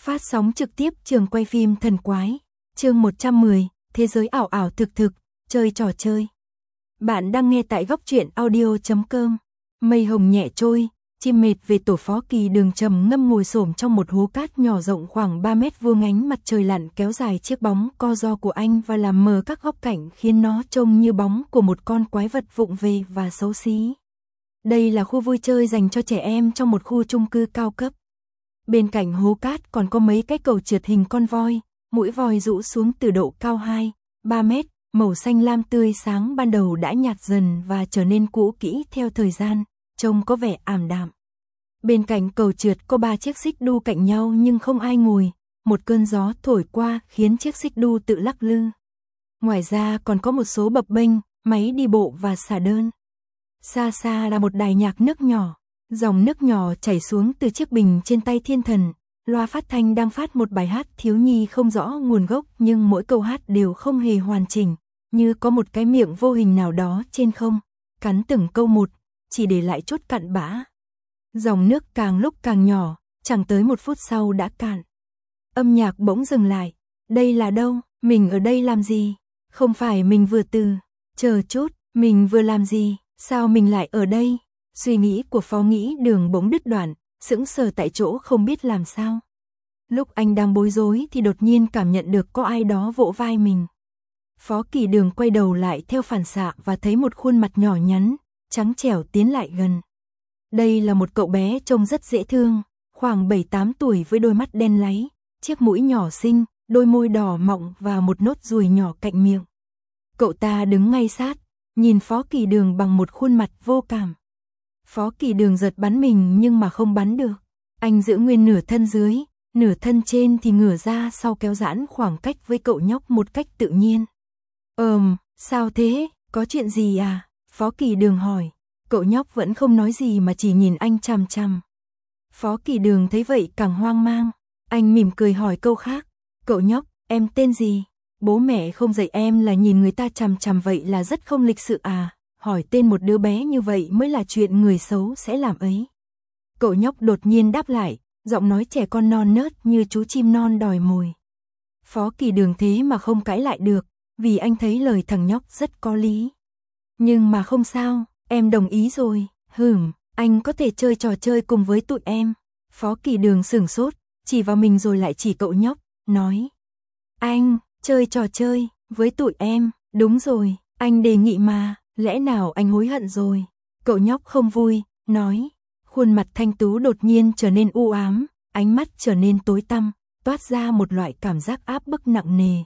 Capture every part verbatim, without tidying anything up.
Phát sóng trực tiếp trường quay phim thần quái. Chương một trăm mười, thế giới ảo ảo thực thực, chơi trò chơi. Bạn đang nghe tại góc truyện audio chấm com. Mây hồng nhẹ trôi, chim mệt về tổ Phó Kỳ Đường trầm ngâm ngồi xổm trong một hố cát nhỏ rộng khoảng ba mét vuông, ánh mặt trời lặn kéo dài chiếc bóng co ro của anh và làm mờ các góc cảnh, khiến nó trông như bóng của một con quái vật vụng về và xấu xí. Đây là khu vui chơi dành cho trẻ em trong một khu chung cư cao cấp. Bên cạnh hố cát còn có mấy cái cầu trượt hình con voi, mũi voi rũ xuống từ độ cao hai, ba mét, màu xanh lam tươi sáng ban đầu đã nhạt dần và trở nên cũ kỹ theo thời gian, trông có vẻ ảm đạm. Bên cạnh cầu trượt có ba chiếc xích đu cạnh nhau nhưng không ai ngồi, một cơn gió thổi qua khiến chiếc xích đu tự lắc lư. Ngoài ra còn có một số bập bênh, máy đi bộ và xả đơn. Xa xa là một đài nhạc nước nhỏ. Dòng nước nhỏ chảy xuống từ chiếc bình trên tay thiên thần, loa phát thanh đang phát một bài hát thiếu nhi không rõ nguồn gốc, nhưng mỗi câu hát đều không hề hoàn chỉnh, như có một cái miệng vô hình nào đó trên không, cắn từng câu một, chỉ để lại chút cặn bã. Dòng nước càng lúc càng nhỏ, chẳng tới một phút sau đã cạn. Âm nhạc bỗng dừng lại. Đây là đâu? Mình ở đây làm gì? Không phải mình vừa từ... Chờ chút, mình vừa làm gì? Sao mình lại ở đây? Suy nghĩ của Phó Nghĩ Đường bỗng đứt đoạn, sững sờ tại chỗ không biết làm sao. Lúc anh đang bối rối thì đột nhiên cảm nhận được có ai đó vỗ vai mình. Phó Kỳ Đường quay đầu lại theo phản xạ và thấy một khuôn mặt nhỏ nhắn, trắng trẻo tiến lại gần. Đây là một cậu bé trông rất dễ thương, khoảng bảy tám tuổi với đôi mắt đen láy, chiếc mũi nhỏ xinh, đôi môi đỏ mọng và một nốt ruồi nhỏ cạnh miệng. Cậu ta đứng ngay sát, nhìn Phó Kỳ Đường bằng một khuôn mặt vô cảm. Phó Kỳ Đường giật bắn mình nhưng mà không bắn được. Anh giữ nguyên nửa thân dưới, nửa thân trên thì ngửa ra sau kéo giãn khoảng cách với cậu nhóc một cách tự nhiên. Ờm, sao thế, có chuyện gì à? Phó Kỳ Đường hỏi. Cậu nhóc vẫn không nói gì mà chỉ nhìn anh chằm chằm. Phó Kỳ Đường thấy vậy càng hoang mang. Anh mỉm cười hỏi câu khác. Cậu nhóc, em tên gì? Bố mẹ không dạy em là nhìn người ta chằm chằm vậy là rất không lịch sự à? Hỏi tên một đứa bé như vậy mới là chuyện người xấu sẽ làm ấy. Cậu nhóc đột nhiên đáp lại, giọng nói trẻ con non nớt như chú chim non đòi mồi. Phó Kỳ Đường thế mà không cãi lại được, vì anh thấy lời thằng nhóc rất có lý. Nhưng mà không sao, em đồng ý rồi. Hừm, anh có thể chơi trò chơi cùng với tụi em. Phó Kỳ Đường sửng sốt, chỉ vào mình rồi lại chỉ cậu nhóc, nói. Anh, chơi trò chơi, với tụi em, đúng rồi, anh đề nghị mà. Lẽ nào anh hối hận rồi? Cậu nhóc không vui, nói. Khuôn mặt thanh tú đột nhiên trở nên u ám, ánh mắt trở nên tối tăm, toát ra một loại cảm giác áp bức nặng nề.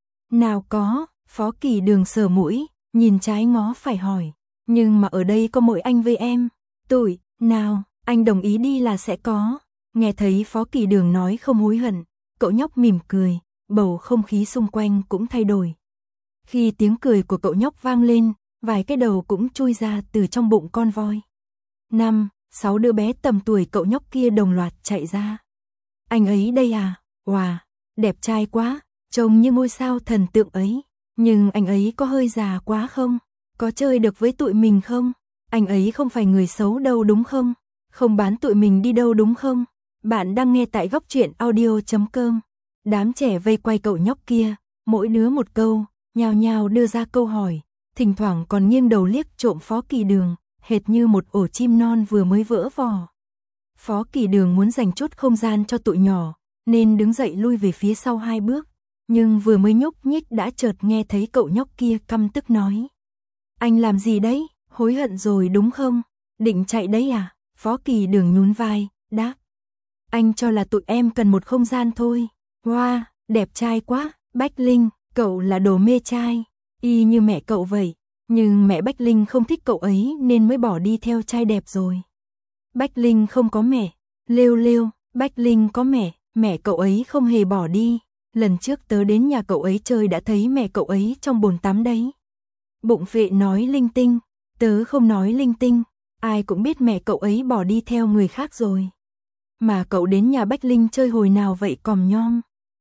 Nào có, Phó Kỳ Đường sờ mũi, nhìn trái ngó phải hỏi. Nhưng mà ở đây có mỗi anh với em. Tụi, nào, anh đồng ý đi là sẽ có. Nghe thấy Phó Kỳ Đường nói không hối hận, cậu nhóc mỉm cười, bầu không khí xung quanh cũng thay đổi. Khi tiếng cười của cậu nhóc vang lên, vài cái đầu cũng chui ra từ trong bụng con voi. Năm, sáu đứa bé tầm tuổi cậu nhóc kia đồng loạt chạy ra. Anh ấy đây à? Wow, đẹp trai quá, trông như ngôi sao thần tượng ấy. Nhưng anh ấy có hơi già quá không? Có chơi được với tụi mình không? Anh ấy không phải người xấu đâu đúng không? Không bán tụi mình đi đâu đúng không? Bạn đang nghe tại góc truyện audio chấm com. Đám trẻ vây quay cậu nhóc kia, mỗi đứa một câu, nhao nhao đưa ra câu hỏi. Thỉnh thoảng còn nghiêng đầu liếc trộm Phó Kỳ Đường, hệt như một ổ chim non vừa mới vỡ vỏ. Phó Kỳ Đường muốn dành chút không gian cho tụi nhỏ, nên đứng dậy lui về phía sau hai bước. Nhưng vừa mới nhúc nhích đã chợt nghe thấy cậu nhóc kia căm tức nói. Anh làm gì đấy? Hối hận rồi đúng không? Định chạy đấy à? Phó Kỳ Đường nhún vai, đáp. Anh cho là tụi em cần một không gian thôi. Wow, đẹp trai quá, Bách Linh, cậu là đồ mê trai. Y như mẹ cậu vậy, nhưng mẹ Bách Linh không thích cậu ấy nên mới bỏ đi theo trai đẹp rồi. Bách Linh không có mẹ. Lêu lêu, Bách Linh có mẹ, mẹ cậu ấy không hề bỏ đi. Lần trước tớ đến nhà cậu ấy chơi đã thấy mẹ cậu ấy trong bồn tắm đấy. Bụng vệ nói linh tinh, tớ không nói linh tinh, ai cũng biết mẹ cậu ấy bỏ đi theo người khác rồi. Mà cậu đến nhà Bách Linh chơi hồi nào vậy còm nhom?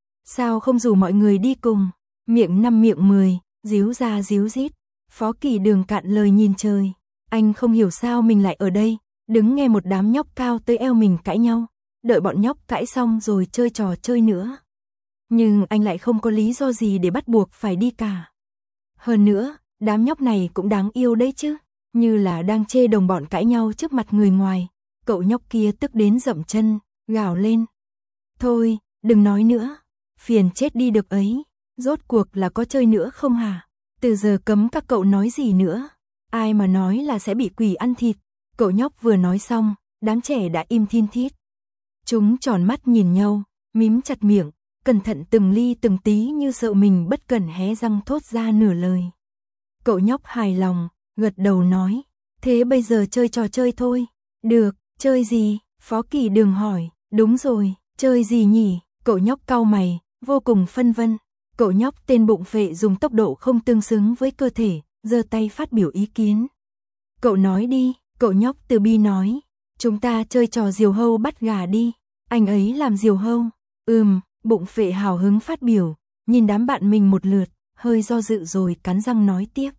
Sao không rủ mọi người đi cùng? Miệng năm miệng mười. Díu ra díu dít. Phó Kỳ Đường cạn lời nhìn trời. Anh không hiểu sao mình lại ở đây, đứng nghe một đám nhóc cao tới eo mình cãi nhau. đợi bọn nhóc cãi xong rồi chơi trò chơi nữa. Nhưng anh lại không có lý do gì để bắt buộc phải đi cả. Hơn nữa, đám nhóc này cũng đáng yêu đấy chứ, như là đang chê đồng bọn cãi nhau trước mặt người ngoài. Cậu nhóc kia tức đến dậm chân, gào lên. Thôi, đừng nói nữa, phiền chết đi được ấy, rốt cuộc là có chơi nữa không hả? Từ giờ cấm các cậu nói gì nữa, ai mà nói là sẽ bị quỷ ăn thịt. Cậu nhóc vừa nói xong, đám trẻ đã im thin thít. Chúng tròn mắt nhìn nhau, mím chặt miệng, cẩn thận từng ly từng tí như sợ mình bất cẩn hé răng thốt ra nửa lời. Cậu nhóc hài lòng, gật đầu nói, thế bây giờ chơi trò chơi thôi. Được, chơi gì? Phó Kỳ Đường hỏi. Đúng rồi, chơi gì nhỉ? Cậu nhóc cau mày, vô cùng phân vân. Cậu nhóc tên bụng phệ dùng tốc độ không tương xứng với cơ thể, giơ tay phát biểu ý kiến. Cậu nói đi, cậu nhóc từ bi nói. Chúng ta chơi trò diều hâu bắt gà đi. Anh ấy làm diều hâu. Ừm, bụng phệ hào hứng phát biểu, nhìn đám bạn mình một lượt, hơi do dự rồi cắn răng nói tiếp.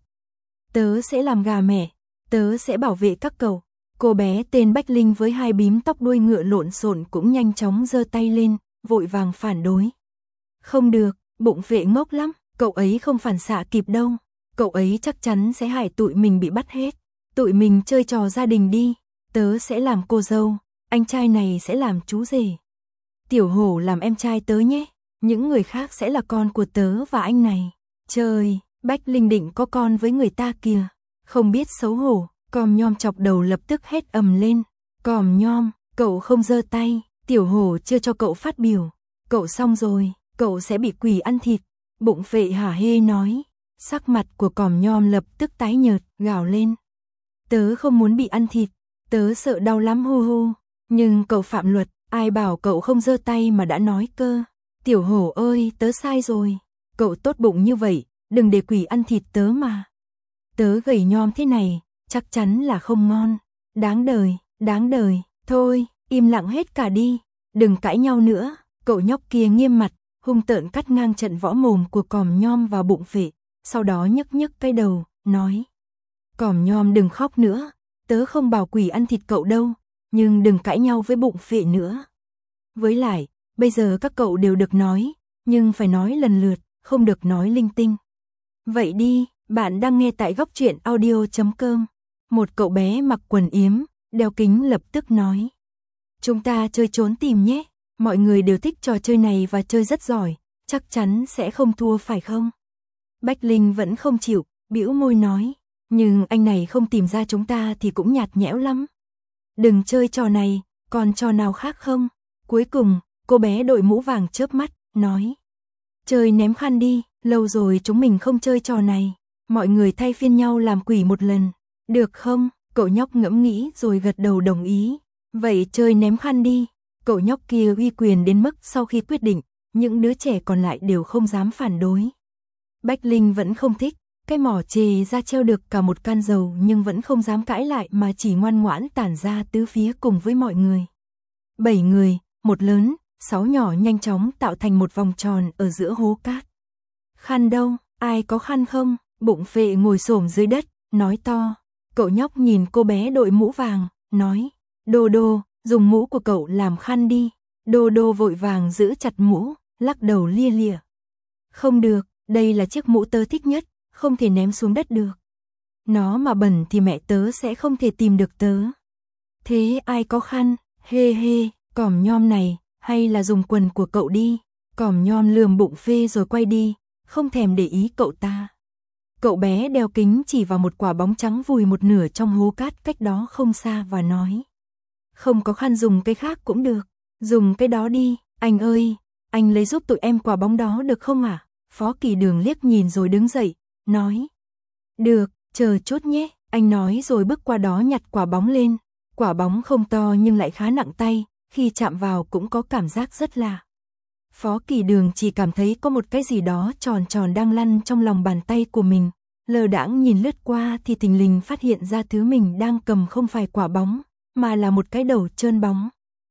Tớ sẽ làm gà mẹ, tớ sẽ bảo vệ các cậu. Cô bé tên Bách Linh với hai bím tóc đuôi ngựa lộn xộn cũng nhanh chóng giơ tay lên, vội vàng phản đối. Không được, bụng phệ ngốc lắm, cậu ấy không phản xạ kịp đâu. Cậu ấy chắc chắn sẽ hại tụi mình bị bắt hết. Tụi mình chơi trò gia đình đi, tớ sẽ làm cô dâu, anh trai này sẽ làm chú rể. Tiểu hổ làm em trai tớ nhé, những người khác sẽ là con của tớ và anh này. Trời, Bách Linh định có con với người ta kìa, không biết xấu hổ. Còm nhom chọc đầu lập tức hét ầm lên. Còm nhom, cậu không giơ tay, tiểu hổ chưa cho cậu phát biểu. Cậu xong rồi, cậu sẽ bị quỷ ăn thịt. Bụng phệ hả hê nói. Sắc mặt của còm nhom lập tức tái nhợt, gào lên. Tớ không muốn bị ăn thịt, tớ sợ đau lắm hu hu. Nhưng cậu phạm luật, ai bảo cậu không giơ tay mà đã nói cơ. Tiểu hổ ơi, tớ sai rồi. Cậu tốt bụng như vậy, đừng để quỷ ăn thịt tớ mà. Tớ gầy nhom thế này, chắc chắn là không ngon. Đáng đời, đáng đời. Thôi, im lặng hết cả đi, đừng cãi nhau nữa. Cậu nhóc kia nghiêm mặt, hung tợn cắt ngang trận võ mồm của còm nhom vào bụng phệ, sau đó nhấc nhấc cái đầu, nói. Còm nhom đừng khóc nữa, tớ không bảo quỷ ăn thịt cậu đâu, nhưng đừng cãi nhau với bụng phệ nữa. Với lại, bây giờ các cậu đều được nói, nhưng phải nói lần lượt, không được nói linh tinh. Vậy đi, bạn đang nghe tại góc truyện audio chấm com. Một cậu bé mặc quần yếm, đeo kính lập tức nói. Chúng ta chơi trốn tìm nhé, mọi người đều thích trò chơi này và chơi rất giỏi, chắc chắn sẽ không thua phải không? Bách Linh vẫn không chịu, bĩu môi nói, nhưng anh này không tìm ra chúng ta thì cũng nhạt nhẽo lắm. Đừng chơi trò này, còn trò nào khác không? Cuối cùng, cô bé đội mũ vàng chớp mắt, nói. Chơi ném khăn đi, lâu rồi chúng mình không chơi trò này, mọi người thay phiên nhau làm quỷ một lần. Được không? Cậu nhóc ngẫm nghĩ rồi gật đầu đồng ý. Vậy chơi ném khăn đi. Cậu nhóc kia uy quyền đến mức sau khi quyết định, những đứa trẻ còn lại đều không dám phản đối. Bách Linh vẫn không thích, cái mỏ chề ra treo được cả một can dầu nhưng vẫn không dám cãi lại mà chỉ ngoan ngoãn tản ra tứ phía cùng với mọi người. Bảy người, một lớn, sáu nhỏ nhanh chóng tạo thành một vòng tròn ở giữa hố cát. Khăn đâu, ai có khăn không? Bụng phệ ngồi xổm dưới đất, nói to. Cậu nhóc nhìn cô bé đội mũ vàng, nói. Đô đô, dùng mũ của cậu làm khăn đi. Đô đô vội vàng giữ chặt mũ, lắc đầu lia lịa. Không được, đây là chiếc mũ tớ thích nhất, không thể ném xuống đất được. Nó mà bẩn thì mẹ tớ sẽ không thể tìm được tớ. Thế ai có khăn? Hê hê, còm nhom này, hay là dùng quần của cậu đi. Còm nhom lườm bụng phê rồi quay đi, không thèm để ý cậu ta. Cậu bé đeo kính chỉ vào một quả bóng trắng vùi một nửa trong hố cát cách đó không xa và nói. Không có khăn dùng cái khác cũng được, dùng cái đó đi, anh ơi, anh lấy giúp tụi em quả bóng đó được không ạ? À? Phó Kỳ Đường liếc nhìn rồi đứng dậy, nói. Được, chờ chút nhé, anh nói rồi bước qua đó nhặt quả bóng lên. Quả bóng không to nhưng lại khá nặng tay, khi chạm vào cũng có cảm giác rất lạ. Phó Kỳ Đường chỉ cảm thấy có một cái gì đó tròn tròn đang lăn trong lòng bàn tay của mình. Lờ đãng nhìn lướt qua thì thình lình phát hiện ra thứ mình đang cầm không phải quả bóng, mà là một cái đầu trơn bóng.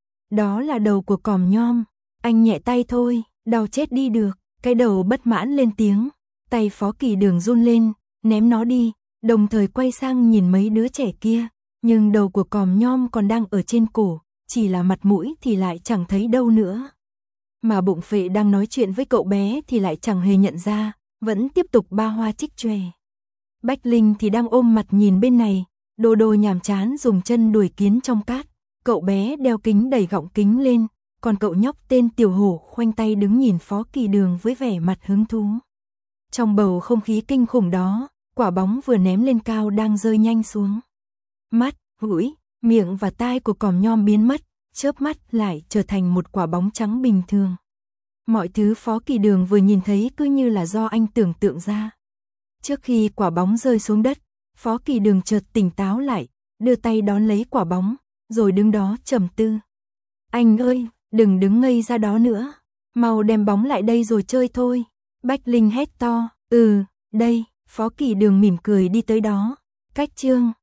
Đó là đầu của còm nhom. Anh nhẹ tay thôi, đau chết đi được. Cái đầu bất mãn lên tiếng. Tay Phó Kỳ Đường run lên, ném nó đi, đồng thời quay sang nhìn mấy đứa trẻ kia. Nhưng đầu của còm nhom còn đang ở trên cổ, chỉ là mặt mũi thì lại chẳng thấy đâu nữa. Mà bụng phệ đang nói chuyện với cậu bé thì lại chẳng hề nhận ra, vẫn tiếp tục ba hoa trích chòe. Bách Linh thì đang ôm mặt nhìn bên này, Đô Đô nhàm chán dùng chân đuổi kiến trong cát, cậu bé đeo kính đẩy gọng kính lên, còn cậu nhóc tên Tiểu Hổ khoanh tay đứng nhìn Phó Kỳ Đường với vẻ mặt hứng thú. Trong bầu không khí kinh khủng đó, quả bóng vừa ném lên cao đang rơi nhanh xuống. Mắt, mũi, miệng và tai của còm nhom biến mất, chớp mắt lại trở thành một quả bóng trắng bình thường. Mọi thứ Phó Kỳ Đường vừa nhìn thấy cứ như là do anh tưởng tượng ra. Trước khi quả bóng rơi xuống đất, Phó Kỳ Đường chợt tỉnh táo lại, đưa tay đón lấy quả bóng, rồi đứng đó trầm tư. Anh ơi, đừng đứng ngây ra đó nữa, mau đem bóng lại đây rồi chơi thôi. Bách Linh hét to, ừ, đây, Phó Kỳ Đường mỉm cười đi tới đó, cách chương.